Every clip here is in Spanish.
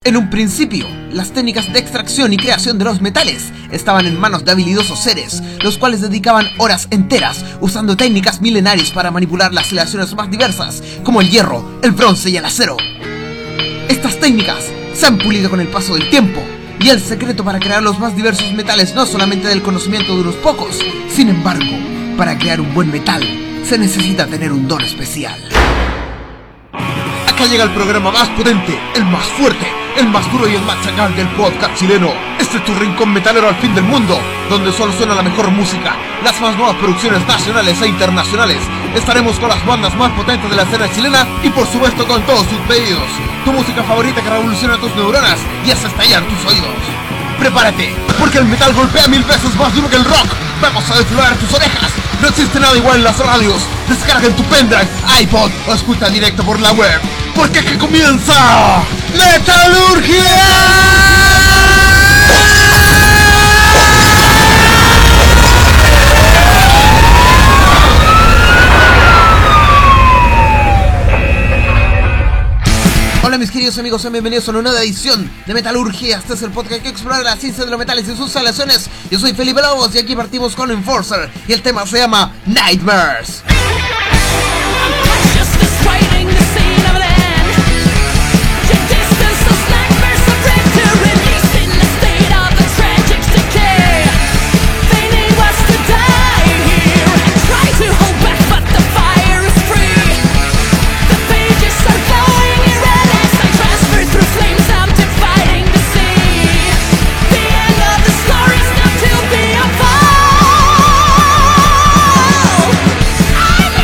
En un principio, las técnicas de extracción y creación de los metales estaban en manos de habilidosos seres, los cuales dedicaban horas enteras usando técnicas milenarias para manipular las aleaciones más diversas, como el hierro, el bronce y el acero. Estas técnicas se han pulido con el paso del tiempo, y el secreto para crear los más diversos metales no es solamente del conocimiento de unos pocos. Sin embargo, para crear un buen metal, se necesita tener un don especial. Acá llega el programa más potente, el más fuerte, el más duro y el más chacal del podcast chileno. Este es tu rincón metalero al fin del mundo, donde solo suena la mejor música, las más nuevas producciones nacionales e internacionales. Estaremos con las bandas más potentes de la escena chilena y por supuesto con todos sus pedidos. Tu música favorita que revoluciona tus neuronas y hace estallar tus oídos. Prepárate, porque el metal golpea 1000 veces más duro que el rock. Vamos a desflorar tus orejas. No existe nada igual en las radios. Descarga en tu pendrive, iPod o escucha directo por la web. Porque aquí comienza Metalurgia. Hola mis queridos amigos, sean bienvenidos a una nueva edición de Metalurgia. Este es el podcast que explora la ciencia de los metales y sus aleaciones. Yo soy Felipe Lobos y aquí partimos con Enforcer y el tema se llama Nightmares. I'm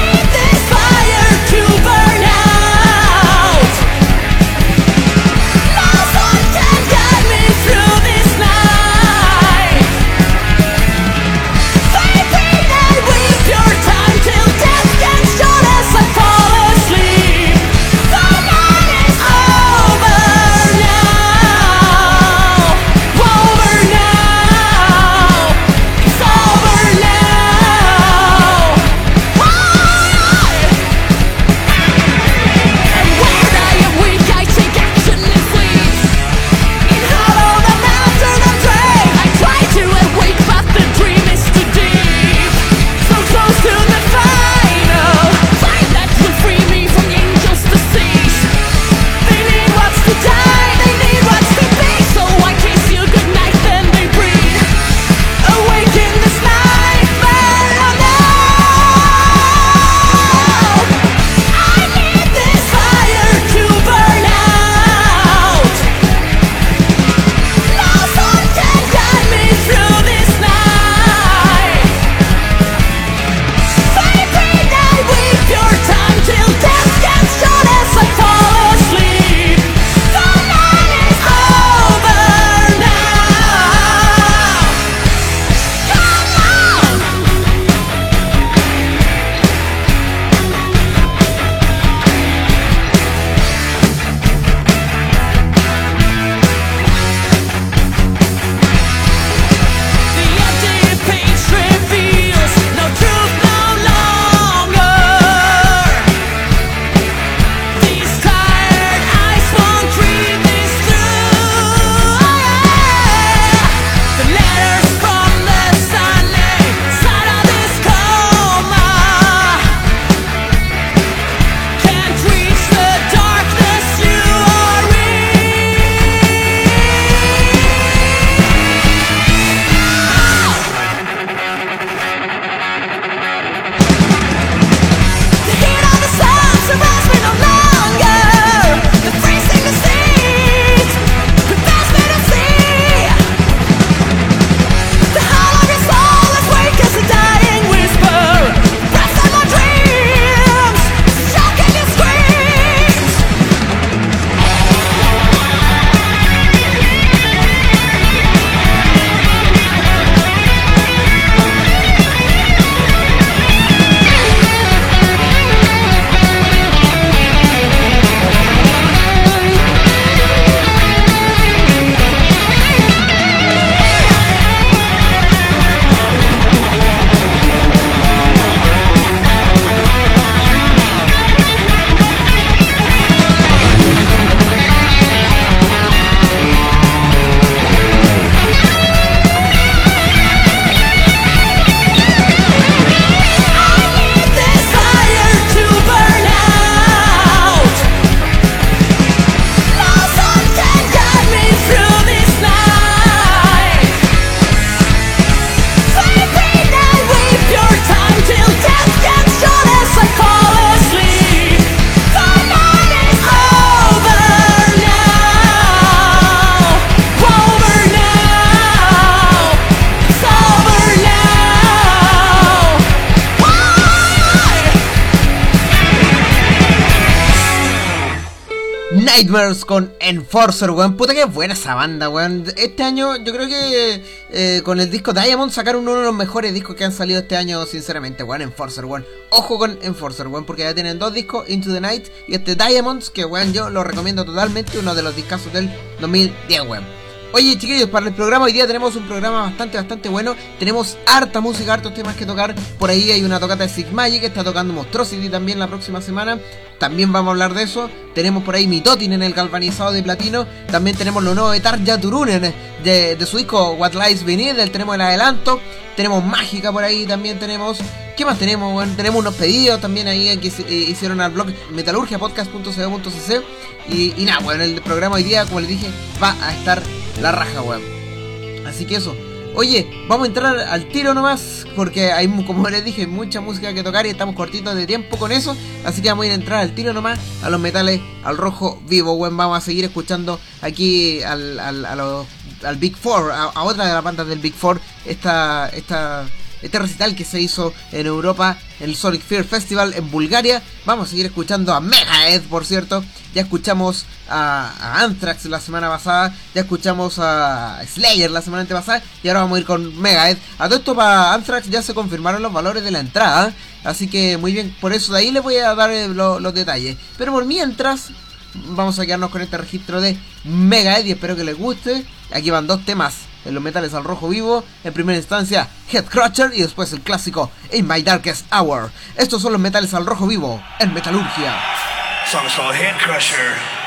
Nightmares con Enforcer, weón. Puta que buena esa banda, weón. Este año yo creo que con el disco Diamond sacaron uno de los mejores discos que han salido este año, sinceramente, weón. Enforcer, weón. Ojo con Enforcer, weón, porque ya tienen 2 discos, Into the Night y este Diamonds, que weón yo lo recomiendo totalmente, uno de los discazos del 2010, weón. Oye, chiquillos, para el programa hoy día tenemos un programa bastante bueno. Tenemos harta música, hartos temas que tocar. Por ahí hay una tocata de Sigmagic que está tocando Monstrosity también la próxima semana. También vamos a hablar de eso. Tenemos por ahí Mitotin en el galvanizado de platino. También tenemos lo nuevo de Tarja Turunen de su disco What Lies Beneath. Tenemos el adelanto. Tenemos Mágica por ahí también tenemos. ¿Qué más tenemos? Bueno, tenemos unos pedidos también ahí que hicieron al blog metalurgiapodcast.co.cc. Y nada, bueno, el programa hoy día, como les dije, va a estar la raja, weón. Así que eso. Oye, vamos a entrar al tiro nomás, porque hay, como les dije, mucha música que tocar y estamos cortitos de tiempo con eso. Así que vamos a ir a entrar al tiro nomás a los metales al rojo vivo, weón. Vamos a seguir escuchando aquí al Big Four, a otra de las bandas del Big Four, este recital que se hizo en Europa, en el Sonic Fear Festival en Bulgaria. Vamos a seguir escuchando a Megadeth, por cierto. Ya escuchamos a Anthrax la semana pasada, ya escuchamos a Slayer la semana antepasada y ahora vamos a ir con Megadeth. A todo esto, para Anthrax ya se confirmaron los valores de la entrada, así que muy bien, por eso de ahí les voy a dar los detalles. Pero por mientras, vamos a quedarnos con este registro de Megadeth y espero que les guste. Aquí van 2 temas en los metales al rojo vivo. En primera instancia Headcrusher y después el clásico In My Darkest Hour. Estos son los metales al rojo vivo en Metalurgia. Song's called Headcrusher.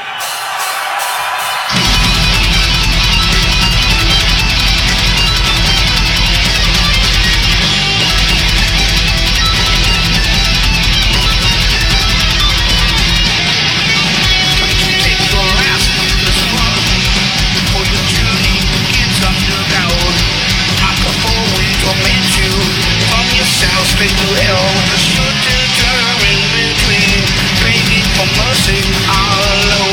Straight to hell with a shooting turn in between, begging for mercy all alone.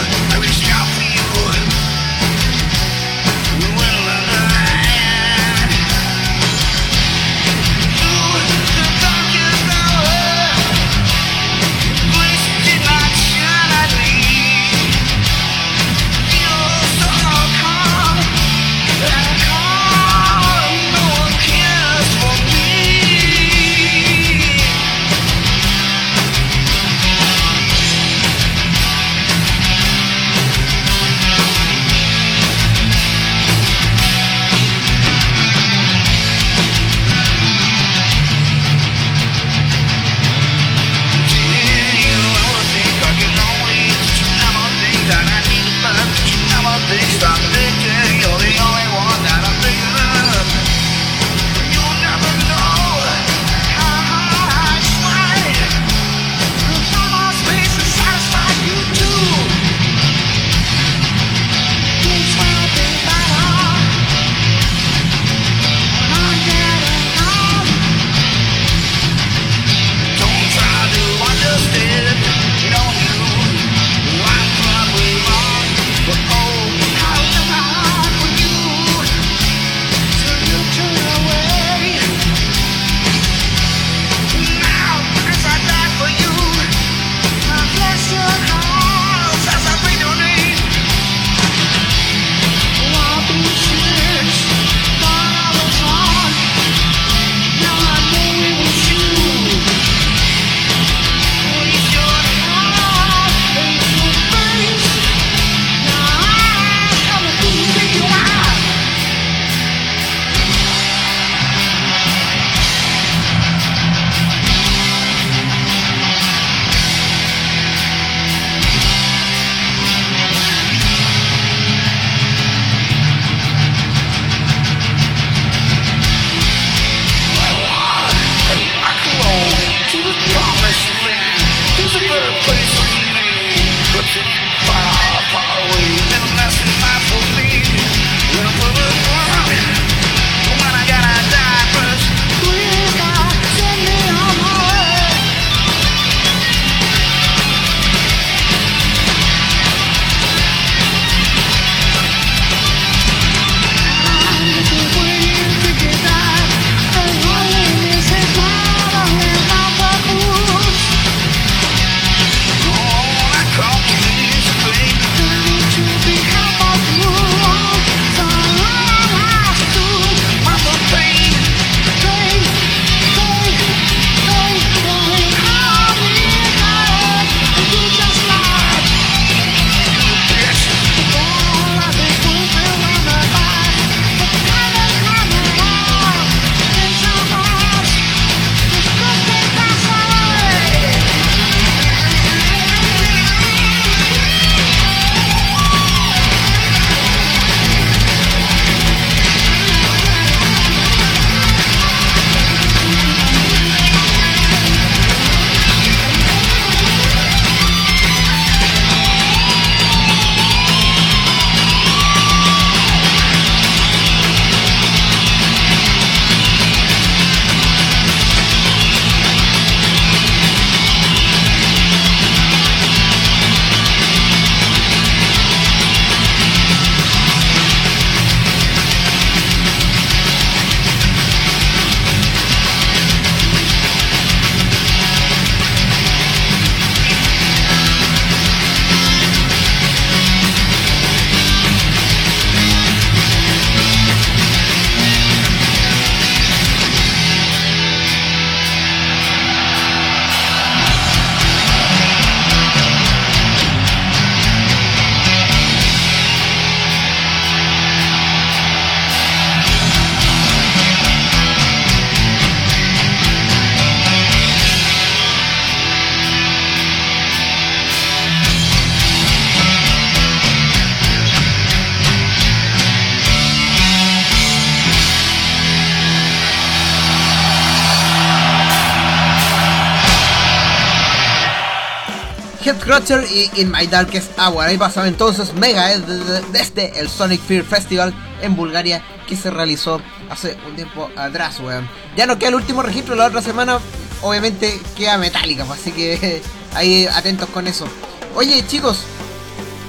Headcrusher y In My Darkest Hour. Ahí pasaba entonces Megadeth desde el Sonic Fear Festival en Bulgaria, que se realizó hace un tiempo atrás, weón. Ya nos queda el último registro. La otra semana obviamente queda Metallica, así que ahí atentos con eso. Oye, chicos,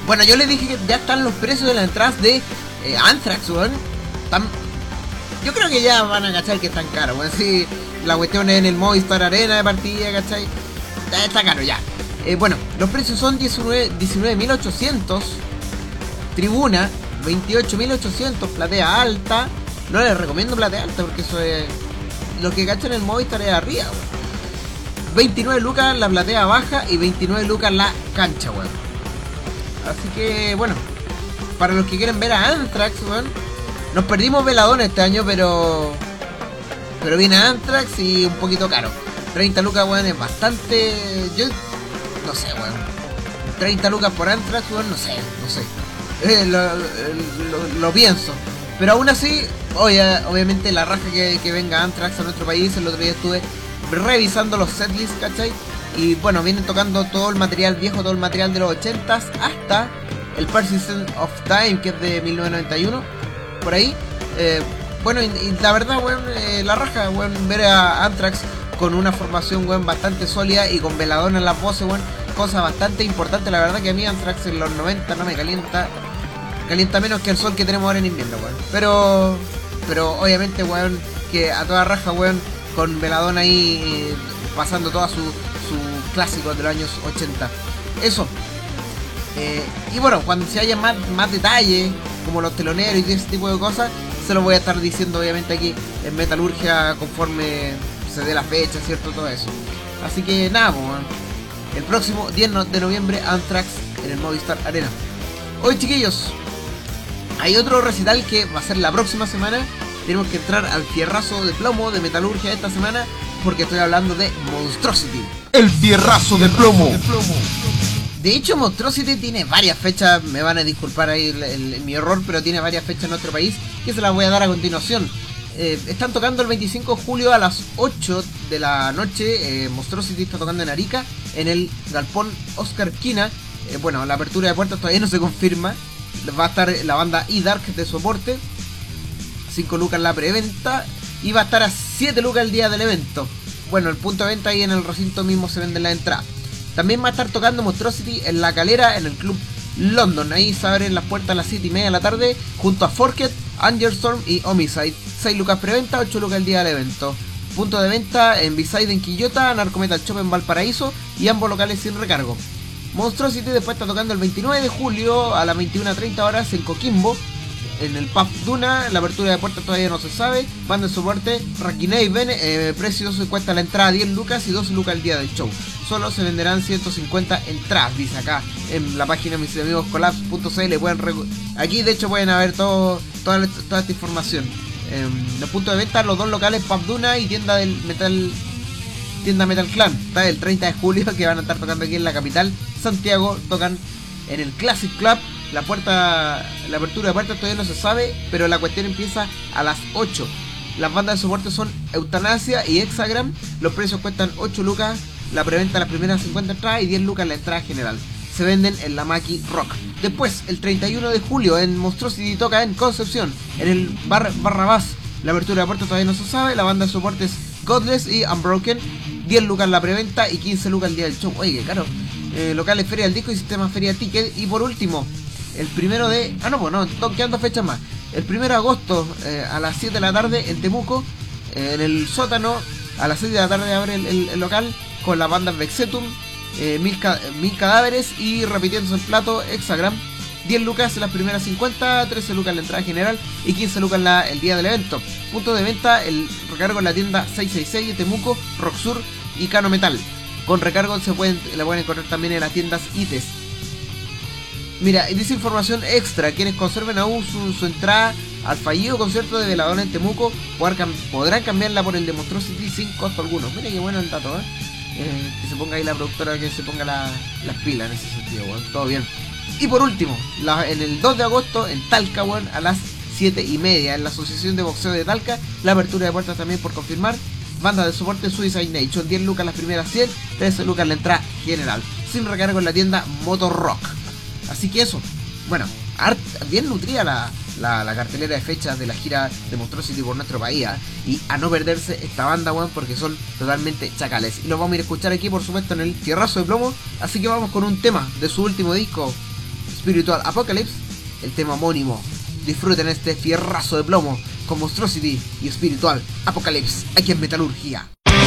Bueno, yo les dije que ya están los precios de las entradas de Anthrax, weón. Yo creo que ya van a cachar que están caros, weón. Sí, la cuestión es en el Movistar Arena de partida, ¿cachai? Ya está caro ya. Bueno, los precios son 19.800 tribuna, 28.800 platea alta. No les recomiendo platea alta porque eso es... Lo que cachan en el Movistar es arriba, weón. 29 lucas la platea baja y 29 lucas la cancha, weón. Así que, bueno, para los que quieren ver a Anthrax, weón. Nos perdimos Veladón este año, pero viene Anthrax y un poquito caro. 30 lucas, weón, es bastante... Yo no sé, weón. 30 lucas por Anthrax, weón, no sé. Lo pienso. Pero aún así, obviamente la raja que venga Anthrax a nuestro país. El otro día estuve revisando los setlists, ¿cachai? Y bueno, vienen tocando todo el material viejo, todo el material de los 80s, hasta el Persistent of Time, que es de 1991, por ahí. Bueno, y la verdad, weón, la raja, weón, ver a Anthrax con una formación, weón, bastante sólida y con Veladón en las voces, weón, cosa bastante importante. La verdad que a mí Anthrax en los 90 no me calienta menos que el sol que tenemos ahora en invierno, weón. Pero obviamente, weón, que a toda raja, weón, con Veladón ahí pasando toda su clásico de los años 80. Eso. Y bueno, cuando se haya más detalles, como los teloneros y ese tipo de cosas, se los voy a estar diciendo obviamente aquí en Metalurgia conforme se dé la fecha, ¿cierto? Todo eso. Así que nada, pues, el próximo 10 de noviembre Anthrax en el Movistar Arena. Hoy, chiquillos, hay otro recital que va a ser la próxima semana. Tenemos que entrar al fierrazo de plomo de Metalurgia esta semana, porque estoy hablando de Monstrosity. El fierrazo de plomo. De hecho, Monstrosity tiene varias fechas. Me van a disculpar ahí mi error, pero tiene varias fechas en nuestro país, que se las voy a dar a continuación. Están tocando el 25 de julio a las 8 de la noche. Monstrosity está tocando en Arica, en el galpón Oscar Quina. Bueno, la apertura de puertas todavía no se confirma. Va a estar la banda E-Dark de soporte, 5 lucas la preventa, y va a estar a 7 lucas el día del evento. Bueno, el punto de venta ahí en el recinto mismo se vende la entrada. También va a estar tocando Monstrosity en La Calera, en el Club London. Ahí se abren las puertas a las 7:30 de la tarde, junto a Forget, Angerstorm y Homicide. 6 lucas preventa, 8 lucas el día del evento. Punto de venta en B-Side en Quillota, Narcometal Shop en Valparaíso, y ambos locales sin recargo. Monstrosity después está tocando el 29 de julio a las 21:30 horas en Coquimbo, en el Pub Duna. La apertura de puertas todavía no se sabe. Banda de soporte Raquinaven. Precios cuesta la entrada 10 lucas y 12 lucas el día del show. Solo se venderán 150 entradas, dice acá en la página de mis amigos collapse.cl. Aquí de hecho pueden ver toda esta información. Los puntos de venta, los dos locales, Pub Duna y tienda Metal Clan. Está el 30 de julio que van a estar tocando aquí en la capital Santiago. Tocan en el Classic Club. La apertura de puertas todavía no se sabe, pero la cuestión empieza a las 8. Las bandas de soporte son Eutanasia y Hexagram. Los precios cuestan 8 lucas la preventa, las primeras 50 entradas, y 10 lucas la entrada general. Se venden en la Maki Rock. Después, el 31 de julio en Monstrosity toca en Concepción, en el Barrabás. La apertura de puertas todavía no se sabe. La banda de soporte es Godless y Unbroken. 10 lucas la preventa y 15 lucas el día del show. Oye, qué caro. Locales Feria del Disco y Sistema Feria Ticket. Y por último, el primero de... quedando fechas más. El 1 de agosto a las 7 de la tarde en Temuco, en el sótano, a las 6 de la tarde abre el local con la banda Vexetum, 1000 cadáveres, y repitiéndose el plato Hexagram. 10 lucas las primeras 50, 13 lucas la entrada general y 15 lucas el día del evento. Punto de venta, el recargo en la tienda 666 de Temuco, Rocksur y Cano Metal. Con recargo la pueden encontrar también en las tiendas ITES. Mira, y dice información extra: quienes conserven aún su entrada al fallido concierto de Veladón en Temuco podrán cambiarla por el de Monstrosity sin costo alguno. Mira qué bueno el dato, que se ponga ahí la productora, que se ponga las pilas en ese sentido, bueno, todo bien. Y por último, en el 2 de agosto en Talca, bueno, a las 7:30 en la Asociación de Boxeo de Talca. La apertura de puertas también por confirmar. Banda de soporte Suicide Nation, 10 lucas las primeras 100, 13 lucas la entrada general, sin recargo en la tienda Motor Rock. Así que eso, bueno, bien nutrida la cartelera de fechas de la gira de Monstrosity por nuestro país, y a no perderse esta banda, weón, porque son totalmente chacales. Y los vamos a ir a escuchar aquí, por supuesto, en el Fierrazo de Plomo. Así que vamos con un tema de su último disco, Spiritual Apocalypse, el tema homónimo. Disfruten este fierrazo de plomo con Monstrosity y Spiritual Apocalypse aquí en Metalurgia.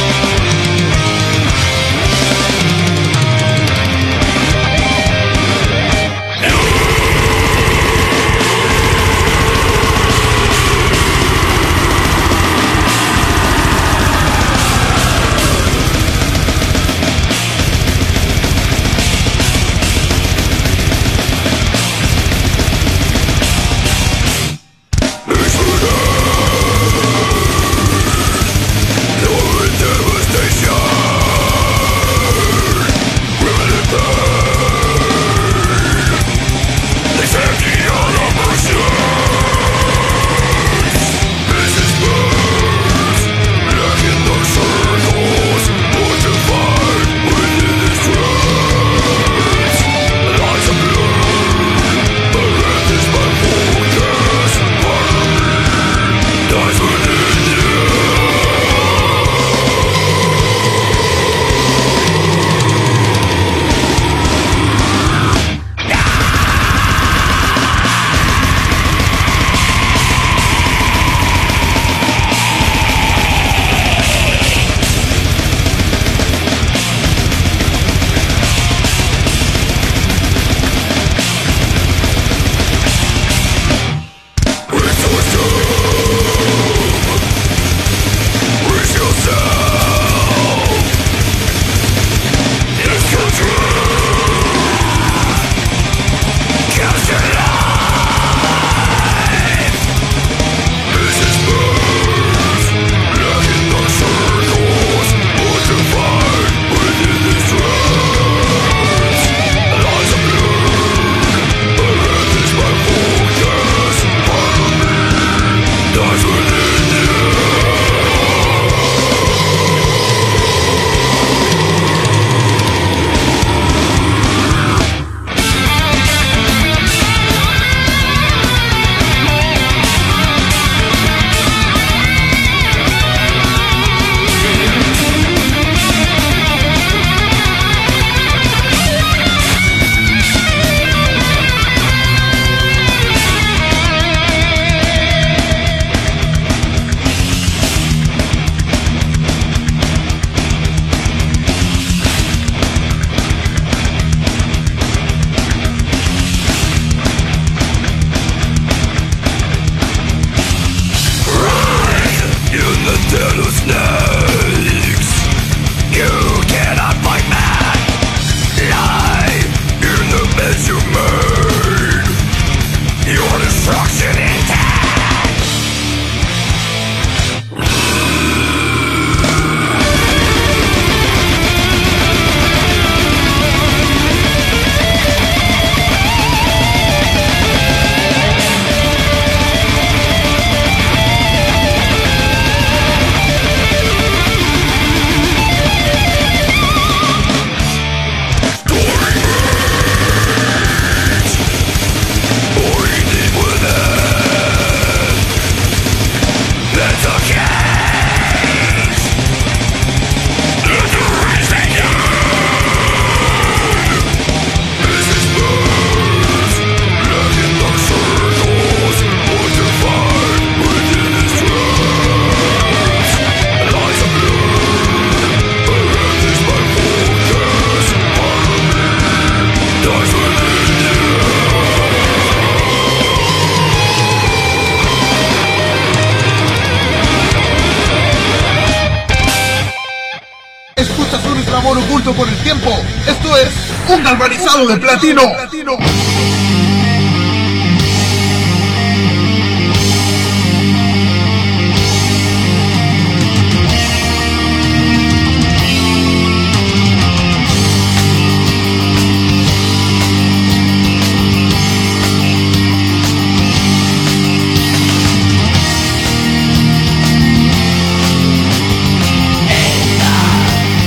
Oculto por el tiempo. Esto es un galvanizado de platino.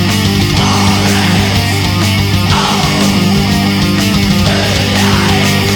Life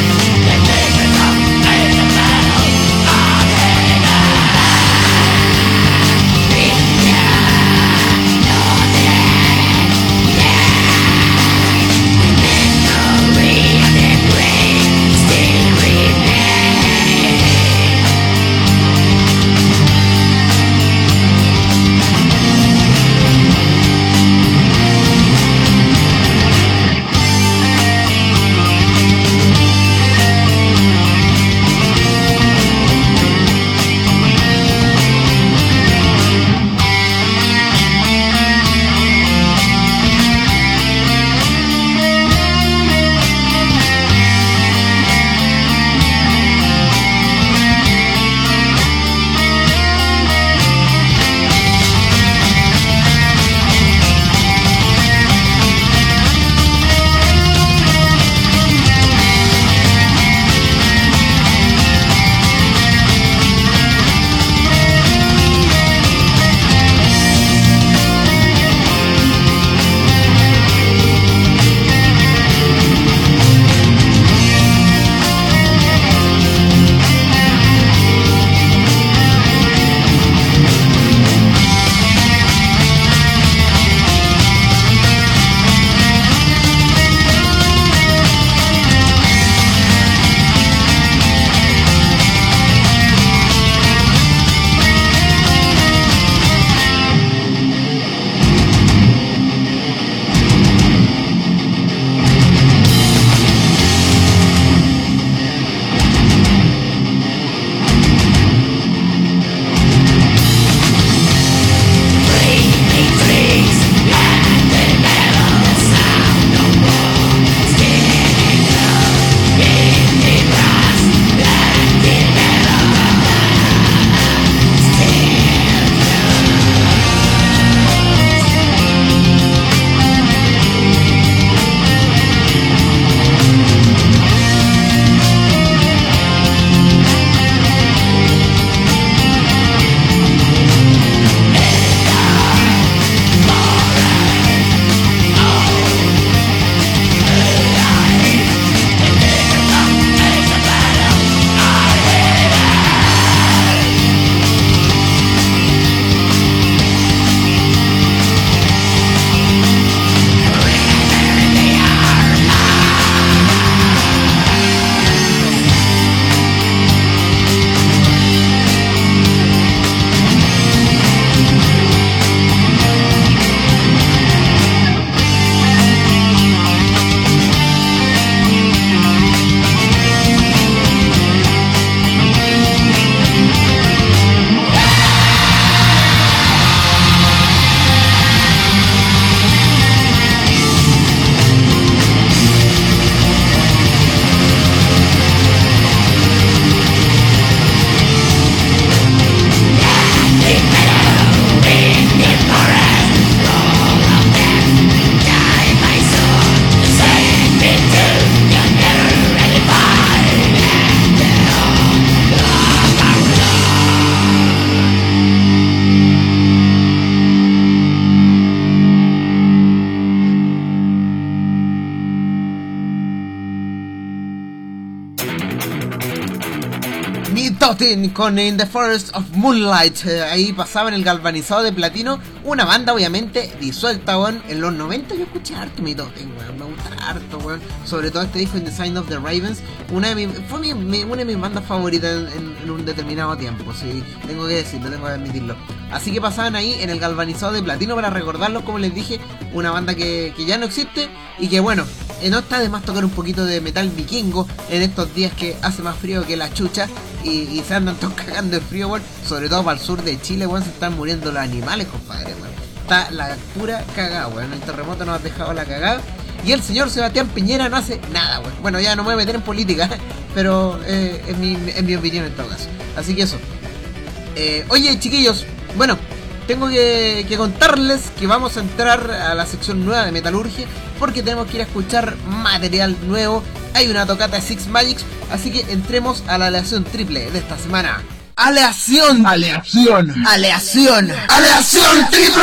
Y Totin con In the Forest of Moonlight. Ahí pasaba en el galvanizado de platino. Una banda obviamente disuelta, weón. En los 90 yo escuché harto mi Totin, weón. Me gusta harto, weón. Sobre todo este disco In the Sign of the Ravens. Una de mis bandas favoritas en un determinado tiempo. Sí, tengo que decirlo, tengo que admitirlo. Así que pasaban ahí en el galvanizado de platino para recordarlo, como les dije. Una banda que ya no existe. Y que bueno, no está de más tocar un poquito de metal vikingo en estos días que hace más frío que la chucha. Y se andan todos cagando de frío, weón. Sobre todo para el sur de Chile, weón. Se están muriendo los animales, compadre, weón. Está la pura cagada, weón. El terremoto nos ha dejado la cagada. Y el señor Sebastián Piñera no hace nada, weón. Bueno, ya no me voy a meter en política, pero es mi opinión en todo caso. Así que eso. Oye, chiquillos, bueno, tengo que contarles que vamos a entrar a la sección nueva de Metalurgia, porque tenemos que ir a escuchar material nuevo. Hay una tocata de Six Magics, así que entremos a la aleación triple de esta semana. ¡Aleación! ¡Aleación! ¡Aleación! ¡Aleación triple!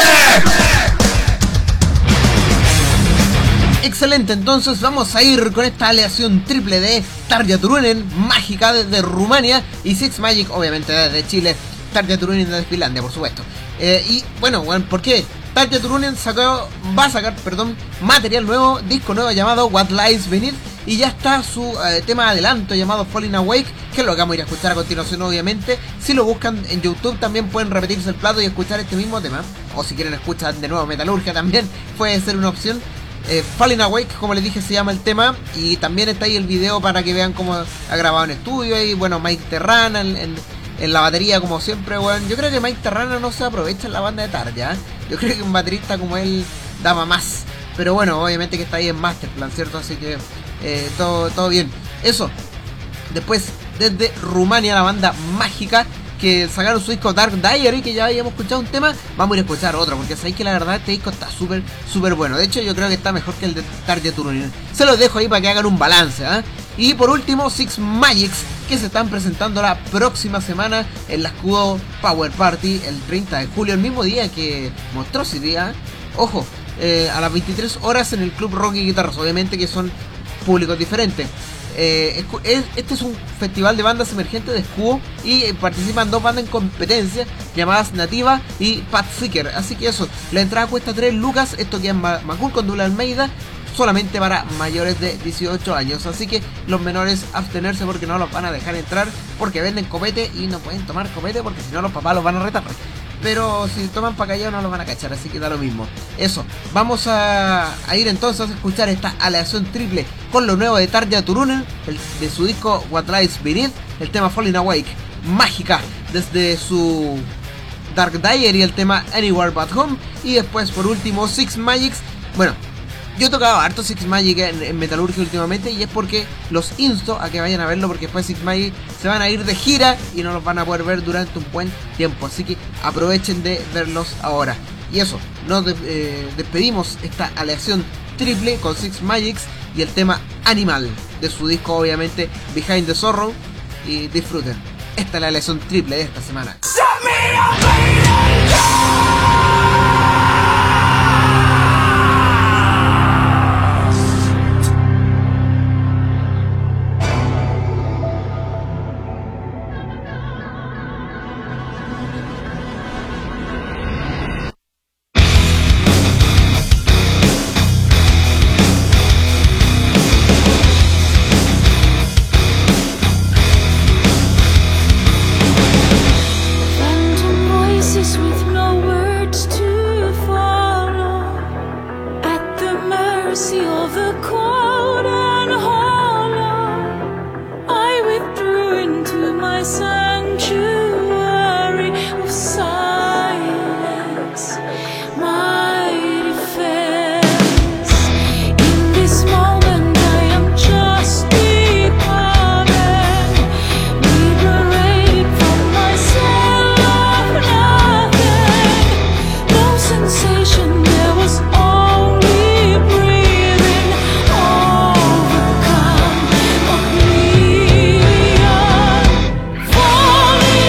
Excelente, entonces vamos a ir con esta aleación triple de Tarja Turunen, Mágica desde Rumania, y Six Magic, obviamente desde Chile. Tarja Turunen desde Finlandia, por supuesto. Y bueno, ¿por qué? Tarja Turunen va a sacar material nuevo, disco nuevo llamado What Lies Beneath. Y ya está su tema de adelanto llamado Falling Awake, que es lo que vamos a ir a escuchar a continuación, obviamente. Si lo buscan en YouTube también pueden repetirse el plato y escuchar este mismo tema. O si quieren escuchar de nuevo Metalurgia también puede ser una opción. Falling Awake, como les dije, se llama el tema. Y también está ahí el video para que vean cómo ha grabado en estudio. Y bueno, Mike Terrana en la batería, como siempre, weón. Yo creo que Mike Terrana no se aprovecha en la banda de Tarja, ¿eh? Yo creo que un baterista como él daba más. Pero bueno, obviamente que está ahí en Masterplan, ¿cierto? Así que todo bien. Eso. Después, desde Rumania, la banda Mágica, que sacaron su disco Dark Diary, que ya habíamos escuchado un tema. Vamos a ir a escuchar otro, porque sabéis que la verdad este disco está súper bueno. De hecho, yo creo que está mejor que el de Tarja Turunen. Se los dejo ahí para que hagan un balance, ¿eh? Y por último, Six Magics, que se están presentando la próxima semana en la Escudo Power Party, el 30 de julio, el mismo día que Monstrosity, ¿eh? Ojo, a las 23 horas en el Club Rock y Guitarras, obviamente que son públicos diferentes. Este es un festival de bandas emergentes de Escudo y participan dos bandas en competencia llamadas Nativa y Pathseeker. Así que eso, la entrada cuesta 3 lucas, esto queda en Macul con Dula Almeida, solamente para mayores de 18 años. Así que los menores abstenerse porque no los van a dejar entrar, porque venden copete y no pueden tomar copete porque si no los papás los van a retar. Pero si toman pa' callado no los van a cachar, así que da lo mismo. Eso, vamos a ir entonces a escuchar esta aleación triple con lo nuevo de Tarja Turunen, de su disco What Lies Beneath, el tema Falling Awake, Mágica desde su Dark Diary, el tema Anywhere But Home, y después por último Six Magics. Bueno, yo he tocado harto Six Magic en Metalurgia últimamente, y es porque los insto a que vayan a verlo, porque después Six Magic se van a ir de gira y no los van a poder ver durante un buen tiempo, así que aprovechen de verlos ahora. Y eso, nos despedimos esta aleación triple con Six Magics y el tema Animal de su disco, obviamente, Behind the Sorrow, y disfruten. Esta es la aleación triple de esta semana. Falling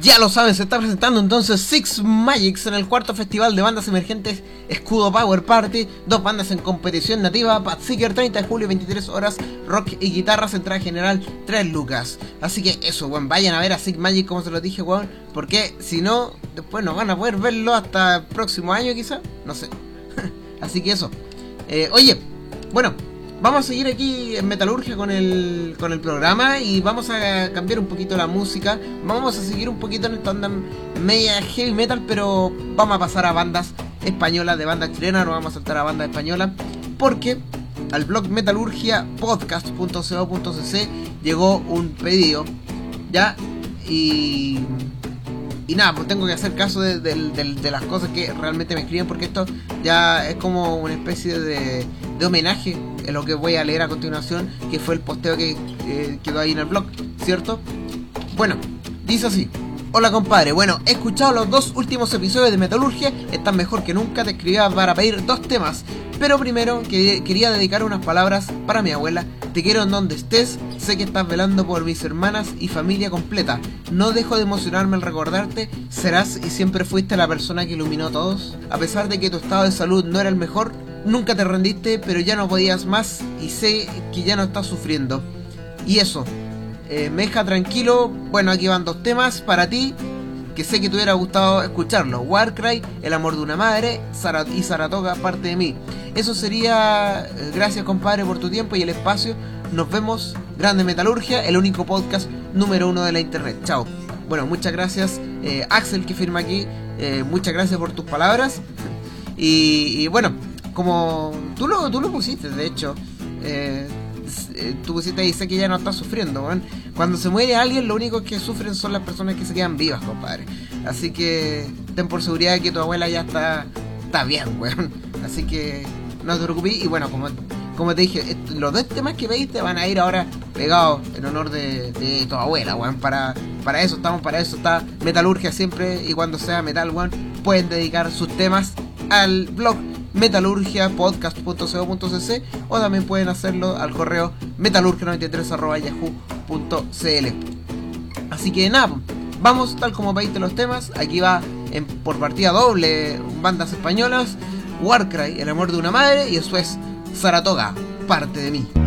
Ya lo saben, se está presentando entonces Six Magics en el cuarto festival de bandas emergentes Escudo Power Party. 2 bandas en competición nativa, Pathseeker 30 de julio, 23 horas, rock y guitarras, entrada general 3 lucas. Así que eso, weón, vayan a ver a Six Magic como se los dije, weón, porque si no, después no van a poder verlo hasta el próximo año quizá, no sé. Así que eso. Oye, bueno, vamos a seguir aquí en Metalurgia con el programa y vamos a cambiar un poquito la música. Vamos a seguir un poquito en esta onda media heavy metal, pero vamos a pasar a bandas españolas, de bandas chilenas, no vamos a saltar a bandas españolas, porque al blog metalurgiapodcast.co.cc llegó un pedido, ¿ya? Y nada, pues tengo que hacer caso de las cosas que realmente me escriben, porque esto ya es como una especie de homenaje en lo que voy a leer a continuación, que fue el posteo que quedó ahí en el blog, ¿cierto? Bueno, dice así: hola compadre, bueno, he escuchado los 2 últimos episodios de Metalurgia, están mejor que nunca, te escribía para pedir 2 temas, pero primero quería dedicar unas palabras para mi abuela. Te quiero en donde estés, sé que estás velando por mis hermanas y familia completa, no dejo de emocionarme al recordarte, serás y siempre fuiste la persona que iluminó a todos, a pesar de que tu estado de salud no era el mejor, nunca te rendiste, pero ya no podías más y sé que ya no estás sufriendo. Y eso, me deja tranquilo. Bueno, aquí van 2 temas para ti, que sé que te hubiera gustado escucharlo: Warcry, El amor de una madre, y Saratoga, parte de mí. Eso sería. Gracias compadre por tu tiempo y el espacio. Nos vemos. Grande Metalurgia, el único podcast número 1 de la internet. Chao. Bueno, muchas gracias Axel, que firma aquí. Muchas gracias por tus palabras. Y bueno, como tú lo pusiste, de hecho, tú pusiste ahí, sé que ya no estás sufriendo, weón. Cuando se muere alguien, lo único que sufren son las personas que se quedan vivas, compadre. Así que ten por seguridad de que tu abuela ya está bien, weón. Así que no te preocupes. Y bueno, como te dije, los 2 temas que pediste van a ir ahora pegados en honor de tu abuela, weón. Para eso estamos, para eso está Metalurgia siempre. Y cuando sea metal, weón, pueden dedicar sus temas al blog metalurgiapodcast.co.cc, o también pueden hacerlo al correo metalurgia93@yahoo.cl. Así que nada, vamos tal como pediste los temas. Aquí va por partida doble, bandas españolas: Warcry, El amor de una madre, y eso es Saratoga, parte de mí.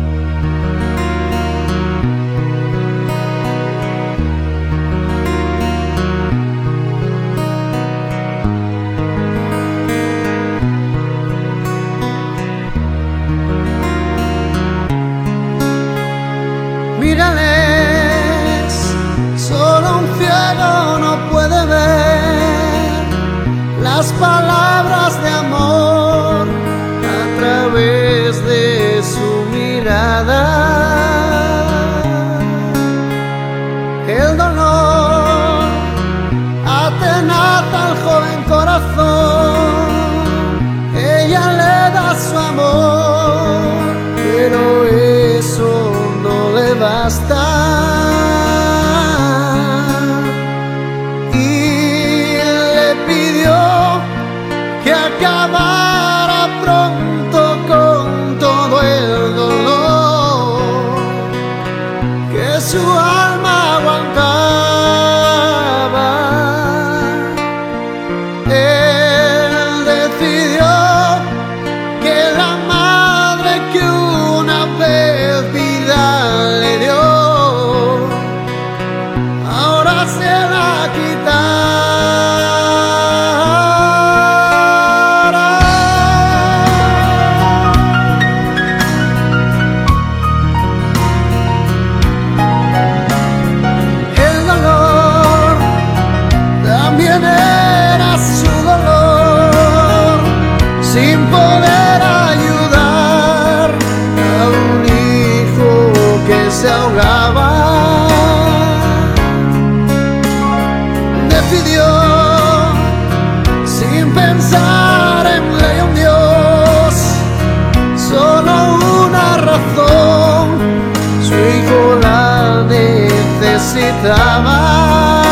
Mírales, solo un ciego no puede ver las palabras de amor a través de su mirada. El dolor atenaza al joven corazón, ella le da su amor, pero eso no le basta, y le pidió que acabara pronto con todo el dolor que su alma aguantaba. Él decidió que la madre que una vez vida le dio, ahora se la quitará. El dolor también era su dolor, sin poder ayudar a un hijo que se ahogaba. Decidió, sin pensar en ley o en Dios, solo una razón: su hijo la necesitaba.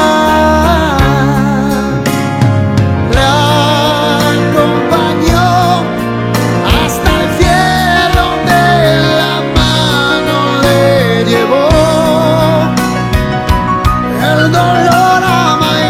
La acompañó hasta el cielo, de la mano le llevó. El dolor ama y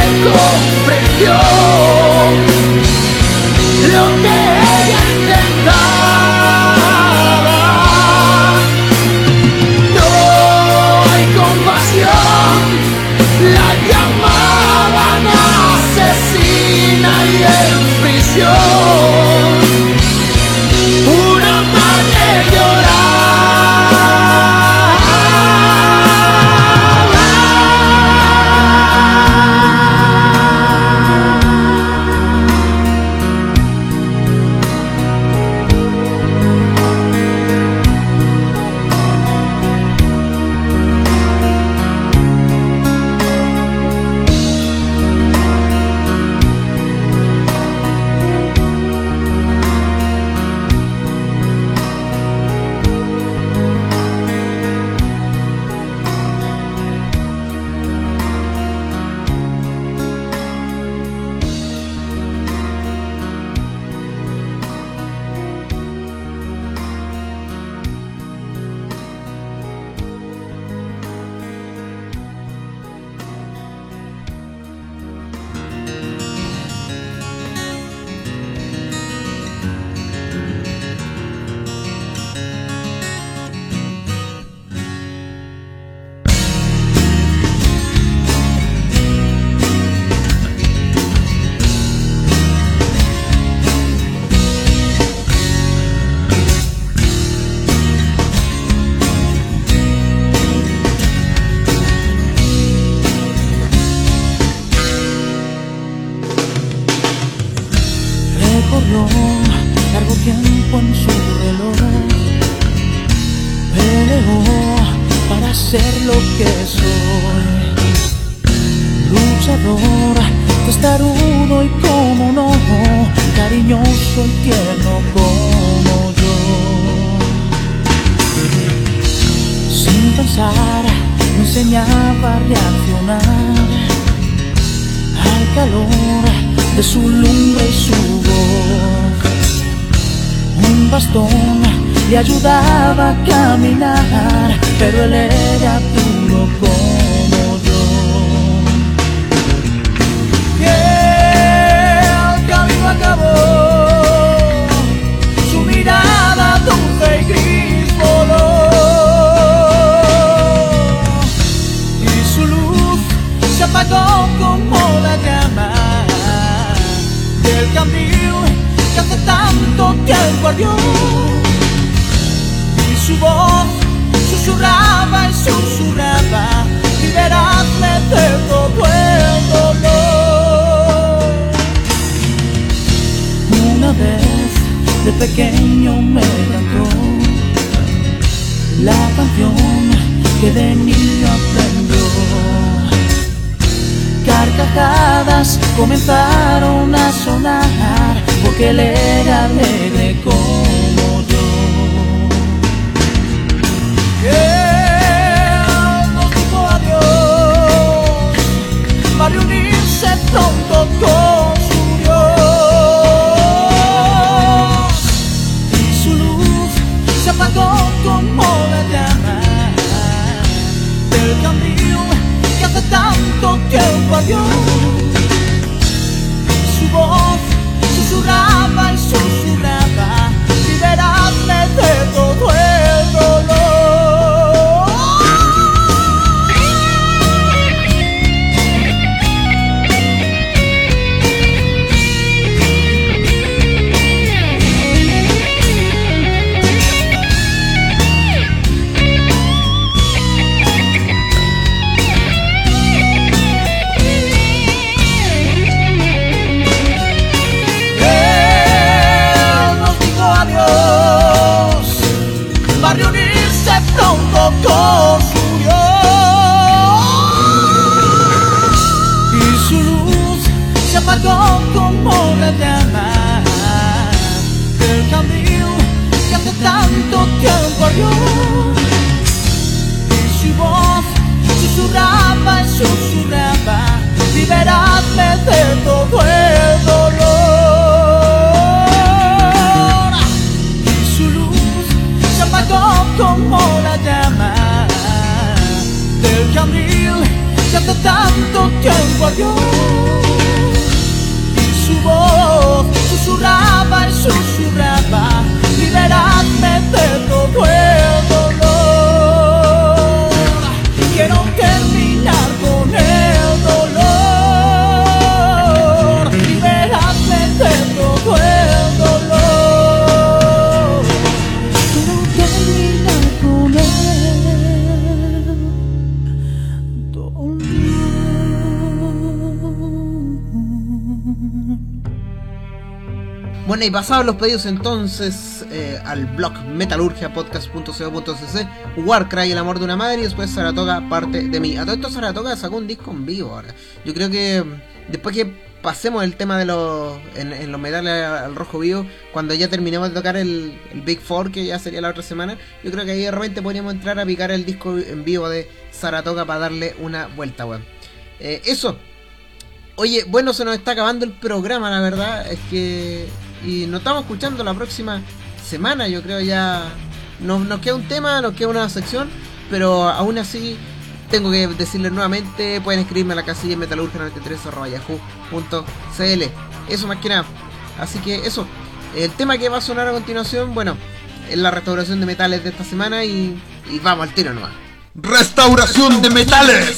comprendió lo que ella intentaba. No hay compasión, la llamaban asesina y en prisión. Una madre recorrió largo tiempo en su reloj, peleó para ser lo que soy, luchador, testarudo y como no, cariñoso y tierno como yo. Sin pensar me enseñaba a reaccionar al calor de su lumbre y su voz. Un bastón le ayudaba a caminar, pero él era duro como yo. Y el camino acabó, su mirada dulce y gris voló, y su luz se apagó como la llama del candil que hace tanto tiempo ardió, y su voz susurraba y susurraba, liberadme de todo el dolor. Una vez de pequeño me cantó la canción que de niño aprendió. Carcajadas comenzaron a sonar, porque él era alegre como yo. Él nos dijo adiós, para reunirse pronto con su Dios, y su luz se apagó como la llama del candil que hace tanto tiempo ardió. Su voz susurraba y susurraba, liberadme de todo el dolor. Con su Dios, y su luz se apagó como la llama del candil que hace tanto tiempo ardió, y su voz susurraba y susurraba, liberadme de todo el dolor, y su luz se apagó como la llama del candil que hace tanto tiempo adiós. Y su voz susurraba y susurraba, liberadme de todo el dolor. Quiero terminar con el dolor, liberadme de todo el dolor. Quiero terminar con el dolor. Bueno, y pasados los pedidos entonces al blog metalurgiapodcast.co.cc, Warcry, el amor de una madre, y después Saratoga, parte de mí. A todo esto Saratoga sacó un disco en vivo ahora. Yo creo que después que pasemos el tema de en los metales al rojo vivo, cuando ya terminemos de tocar el Big Four, que ya sería la otra semana, yo creo que ahí de repente podríamos entrar a picar el disco en vivo de Saratoga para darle una vuelta, weón. Eso. Oye, bueno, se nos está acabando el programa, la verdad, es que... Y nos estamos escuchando la próxima semana, yo creo ya... Nos queda un tema, nos queda una sección, pero aún así tengo que decirles nuevamente, pueden escribirme a la casilla metalurgia93@yahoo.cl. Eso más que nada. Así que eso, el tema que va a sonar a continuación, bueno, es la restauración de metales de esta semana y vamos al tiro nomás. ¡Restauración de metales!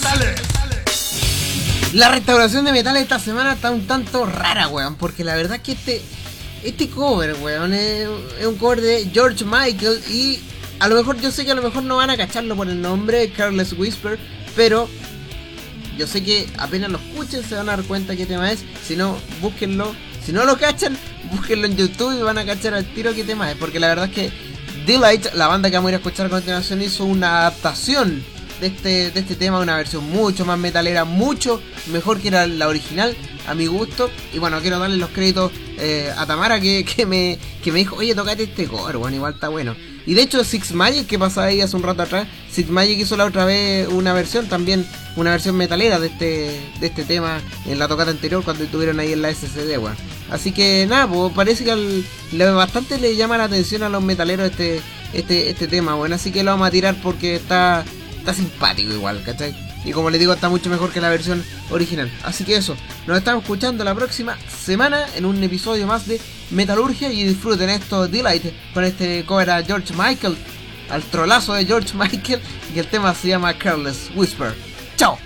La restauración de metales esta semana está un tanto rara, weón, porque la verdad es que este cover, weón, es un cover de George Michael y a lo mejor, yo sé que a lo mejor no van a cacharlo por el nombre, Careless Whisper, pero yo sé que apenas lo escuchen se van a dar cuenta qué tema es. Si no, búsquenlo. Si no lo cachan, búsquenlo en YouTube y van a cachar al tiro qué tema es. Porque la verdad es que Delight, la banda que vamos a ir a escuchar a continuación, hizo una adaptación de este tema, una versión mucho más metalera, mucho mejor que era la original, a mi gusto. Y bueno, quiero darle los créditos a Tamara que me dijo, oye, tocate este cover, bueno, igual está bueno. Y de hecho Six Magic, que pasaba ahí hace un rato atrás, Six Magic hizo la otra vez una versión también, una versión metalera de este tema en la tocata anterior cuando estuvieron ahí en la SCD, bueno. Así que nada, pues parece que bastante le llama la atención a los metaleros este tema, bueno. Así que lo vamos a tirar porque está simpático igual, ¿cachai? Y como les digo, está mucho mejor que la versión original. Así que eso, nos estamos escuchando la próxima semana en un episodio más de Metalurgia. Y disfruten esto, Delight, con este cover a George Michael, al trolazo de George Michael. Y el tema se llama Careless Whisper. ¡Chao!